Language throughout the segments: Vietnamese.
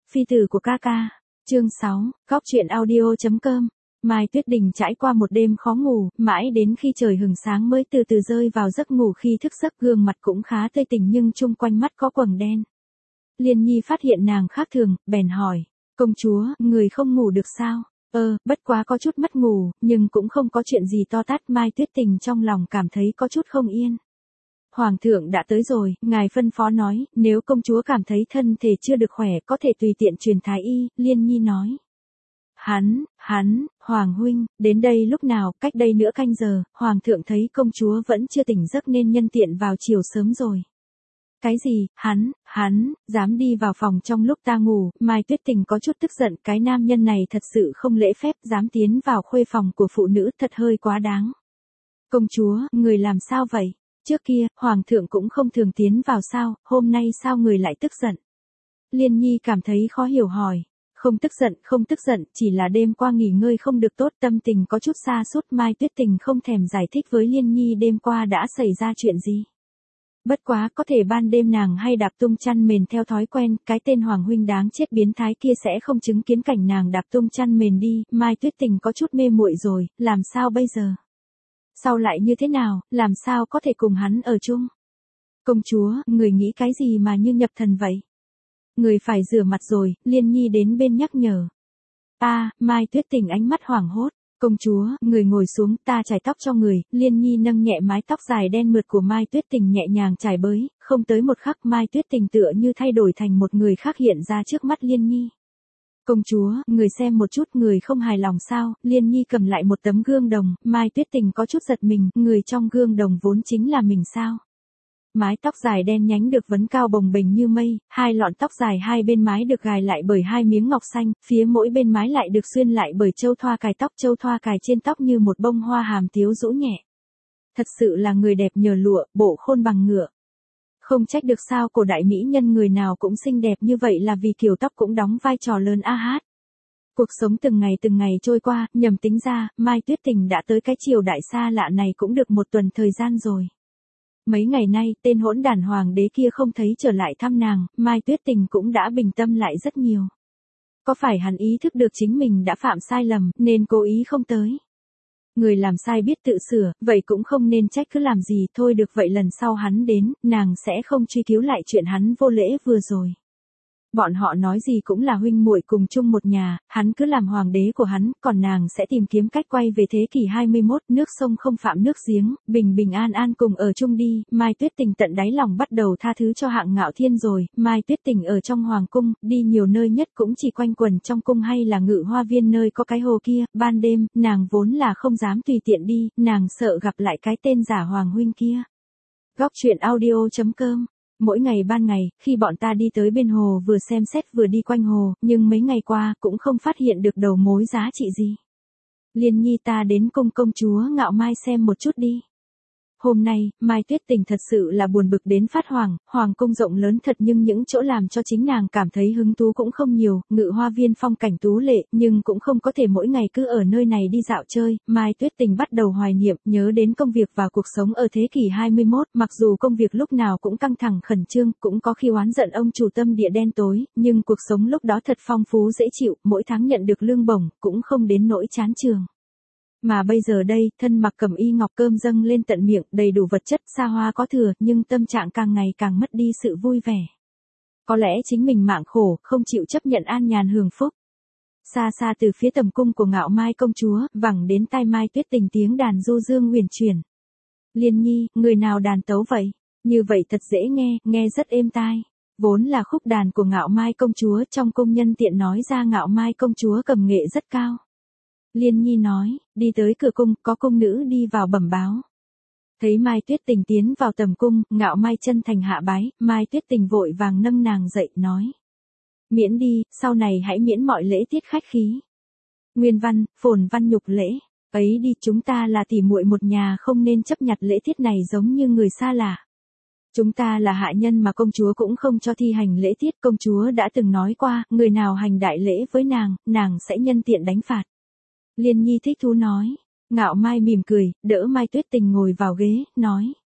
Phi tử của ca ca. Chương 6, Góc truyện audio.com. Mai Tuyết Đình trải qua một đêm khó ngủ, mãi đến khi trời hừng sáng mới từ từ rơi vào giấc ngủ. Khi thức giấc gương mặt cũng khá tươi tỉnh nhưng chung quanh mắt có quầng đen. Liên Nhi phát hiện nàng khác thường, bèn hỏi, công chúa, người không ngủ được sao? Bất quá có chút mất ngủ, nhưng cũng không có chuyện gì to tát. Mai Tuyết Tình trong lòng cảm thấy có chút không yên. Hoàng thượng đã tới rồi, ngài phân phó nói, nếu công chúa cảm thấy thân thể chưa được khỏe có thể tùy tiện truyền thái y. Liên Nhi nói. Hoàng huynh, đến đây lúc nào? Cách đây nửa canh giờ, hoàng thượng thấy công chúa vẫn chưa tỉnh giấc nên nhân tiện vào chiều sớm rồi. Cái gì? Hắn, dám đi vào phòng trong lúc ta ngủ? Mai Tuyết Tình có chút tức giận, cái nam nhân này thật sự không lễ phép, dám tiến vào khuê phòng của phụ nữ, thật hơi quá đáng. Công chúa, người làm sao vậy? Trước kia, hoàng thượng cũng không thường tiến vào sao, hôm nay sao người lại tức giận? Liên Nhi cảm thấy khó hiểu hỏi. Không tức giận, chỉ là đêm qua nghỉ ngơi không được tốt, tâm tình có chút sa sút. Mai Tuyết Tình không thèm giải thích với Liên Nhi đêm qua đã xảy ra chuyện gì. Bất quá, có thể ban đêm nàng hay đạp tung chăn mền theo thói quen, cái tên Hoàng huynh đáng chết biến thái kia sẽ không chứng kiến cảnh nàng đạp tung chăn mền đi. Mai Tuyết Tình có chút mê muội rồi, làm sao bây giờ? Sau lại như thế nào, làm sao có thể cùng hắn ở chung? Công chúa, người nghĩ cái gì mà như nhập thần vậy? Người phải rửa mặt rồi. Liên Nhi đến bên nhắc nhở. Mai Tuyết Tình ánh mắt hoảng hốt. Công chúa, người ngồi xuống, ta chải tóc cho người. Liên Nhi nâng nhẹ mái tóc dài đen mượt của Mai Tuyết Tình nhẹ nhàng chải bới, không tới một khắc Mai Tuyết Tình tựa như thay đổi thành một người khác hiện ra trước mắt Liên Nhi. Công chúa, người xem một chút, người không hài lòng sao? Liên Nhi cầm lại một tấm gương đồng, Mai Tuyết Tình có chút giật mình, người trong gương đồng vốn chính là mình sao? Mái tóc dài đen nhánh được vấn cao bồng bềnh như mây, hai lọn tóc dài hai bên mái được gài lại bởi hai miếng ngọc xanh, phía mỗi bên mái lại được xuyên lại bởi châu thoa cài tóc, châu thoa cài trên tóc như một bông hoa hàm tiếu rũ nhẹ. Thật sự là người đẹp nhờ lụa, bộ khôn bằng ngựa. Không trách được sao cổ đại mỹ nhân người nào cũng xinh đẹp như vậy là vì kiểu tóc cũng đóng vai trò lớn a hát. Cuộc sống từng ngày trôi qua, nhầm tính ra, Mai Tuyết Tình đã tới cái triều đại xa lạ này cũng được một tuần thời gian rồi. Mấy ngày nay, tên hỗn đản hoàng đế kia không thấy trở lại thăm nàng, Mai Tuyết Tình cũng đã bình tâm lại rất nhiều. Có phải hắn ý thức được chính mình đã phạm sai lầm, nên cố ý không tới? Người làm sai biết tự sửa, vậy cũng không nên trách cứ làm gì, thôi được vậy lần sau hắn đến, nàng sẽ không truy cứu lại chuyện hắn vô lễ vừa rồi. Bọn họ nói gì cũng là huynh muội cùng chung một nhà, hắn cứ làm hoàng đế của hắn, còn nàng sẽ tìm kiếm cách quay về thế kỷ 21, nước sông không phạm nước giếng, bình bình an an cùng ở chung đi. Mai Tuyết Tình tận đáy lòng bắt đầu tha thứ cho Hạng Ngạo Thiên rồi. Mai Tuyết Tình ở trong hoàng cung, đi nhiều nơi nhất cũng chỉ quanh quẩn trong cung hay là Ngự Hoa Viên nơi có cái hồ kia. Ban đêm, nàng vốn là không dám tùy tiện đi, nàng sợ gặp lại cái tên giả hoàng huynh kia. Góc truyện audio.com. Mỗi ngày ban ngày, khi bọn ta đi tới bên hồ vừa xem xét vừa đi quanh hồ, nhưng mấy ngày qua cũng không phát hiện được đầu mối giá trị gì. Liên Nhi, ta đến cung công chúa Ngạo Mai xem một chút đi. Hôm nay, Mai Tuyết Tình thật sự là buồn bực đến phát hoảng, hoàng cung rộng lớn thật nhưng những chỗ làm cho chính nàng cảm thấy hứng thú cũng không nhiều. Ngự Hoa Viên phong cảnh tú lệ, nhưng cũng không có thể mỗi ngày cứ ở nơi này đi dạo chơi. Mai Tuyết Tình bắt đầu hoài niệm, nhớ đến công việc và cuộc sống ở thế kỷ 21, mặc dù công việc lúc nào cũng căng thẳng khẩn trương, cũng có khi oán giận ông chủ tâm địa đen tối, nhưng cuộc sống lúc đó thật phong phú dễ chịu, mỗi tháng nhận được lương bổng, cũng không đến nỗi chán trường. Mà bây giờ đây, thân mặc cẩm y ngọc, cơm dâng lên tận miệng, đầy đủ vật chất xa hoa có thừa, nhưng tâm trạng càng ngày càng mất đi sự vui vẻ. Có lẽ chính mình mạng khổ, không chịu chấp nhận an nhàn hưởng phúc. Xa xa từ phía tầm cung của Ngạo Mai công chúa, vẳng đến tai Mai Tuyết Tình tiếng đàn du dương huyền chuyển. Liên Nhi, người nào đàn tấu vậy? Như vậy thật dễ nghe, nghe rất êm tai. Vốn là khúc đàn của Ngạo Mai công chúa, trong cung nhân tiện nói ra Ngạo Mai công chúa cầm nghệ rất cao. Liên Nhi nói, đi tới cửa cung, có cung nữ đi vào bẩm báo. Thấy Mai Tuyết Tình tiến vào tầm cung, Ngạo Mai chân thành hạ bái, Mai Tuyết Tình vội vàng nâng nàng dậy, nói. Miễn đi, sau này hãy miễn mọi lễ tiết khách khí. Nguyên văn, phồn văn nhục lễ, ấy đi, chúng ta là tỉ muội một nhà không nên chấp nhặt lễ tiết này giống như người xa lạ. Chúng ta là hạ nhân mà công chúa cũng không cho thi hành lễ tiết, công chúa đã từng nói qua, người nào hành đại lễ với nàng sẽ nhân tiện đánh phạt. Liên Nhi thích thú nói. Ngạo Mai mỉm cười, đỡ Mai Tuyết Tình ngồi vào ghế, nói.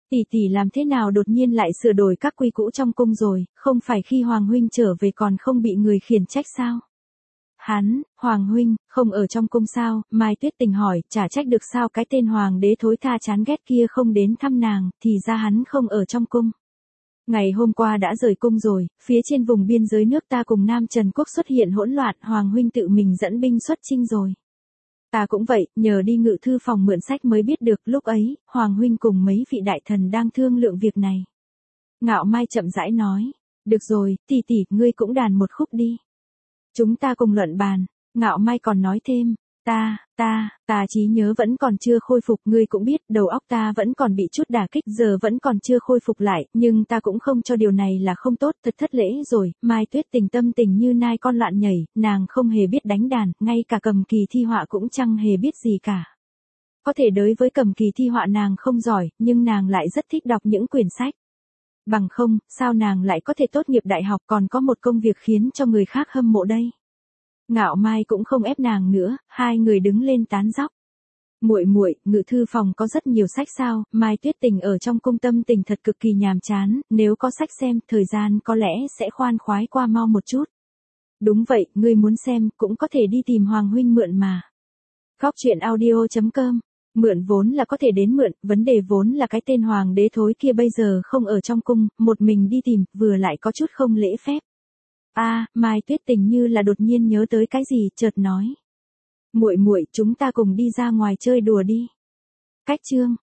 Tỷ tỷ làm thế nào đột nhiên lại sửa đổi các quy cũ trong cung rồi, không phải khi Hoàng huynh trở về còn không bị người khiển trách sao? Hoàng huynh, không ở trong cung sao? Mai Tuyết Tình hỏi, chả trách được sao cái tên hoàng đế thối tha chán ghét kia không đến thăm nàng, thì ra hắn không ở trong cung. Ngày hôm qua đã rời cung rồi, phía trên vùng biên giới nước ta cùng Nam Trần Quốc xuất hiện hỗn loạn, Hoàng huynh tự mình dẫn binh xuất chinh rồi. Ta cũng vậy, nhờ đi ngự thư phòng mượn sách mới biết được, lúc ấy, Hoàng huynh cùng mấy vị đại thần đang thương lượng việc này. Ngạo Mai chậm rãi nói, được rồi, tỷ tỷ, ngươi cũng đàn một khúc đi. Chúng ta cùng luận bàn. Ngạo Mai còn nói thêm, ta trí nhớ vẫn còn chưa khôi phục, ngươi cũng biết, đầu óc ta vẫn còn bị chút đả kích, giờ vẫn còn chưa khôi phục lại, nhưng ta cũng không cho điều này là không tốt, thật thất lễ rồi. Mai Tuyết Tình tâm tình như nai con loạn nhảy, nàng không hề biết đánh đàn, ngay cả cầm kỳ thi họa cũng chẳng hề biết gì cả. Có thể đối với cầm kỳ thi họa nàng không giỏi, nhưng nàng lại rất thích đọc những quyển sách. Bằng không, sao nàng lại có thể tốt nghiệp đại học còn có một công việc khiến cho người khác hâm mộ đây? Ngạo Mai cũng không ép nàng nữa, hai người đứng lên tán dóc. Muội, ngự thư phòng có rất nhiều sách sao? Mai Tuyết Tình ở trong cung tâm tình thật cực kỳ nhàm chán, nếu có sách xem, thời gian có lẽ sẽ khoan khoái qua mau một chút. Đúng vậy, ngươi muốn xem, cũng có thể đi tìm Hoàng huynh mượn mà. Góc truyện audio.com. Mượn vốn là có thể đến mượn, vấn đề vốn là cái tên hoàng đế thối kia bây giờ không ở trong cung, một mình đi tìm, vừa lại có chút không lễ phép. Mai Tuyết Tình như là đột nhiên nhớ tới cái gì, chợt nói. Muội, chúng ta cùng đi ra ngoài chơi đùa đi. Cách chương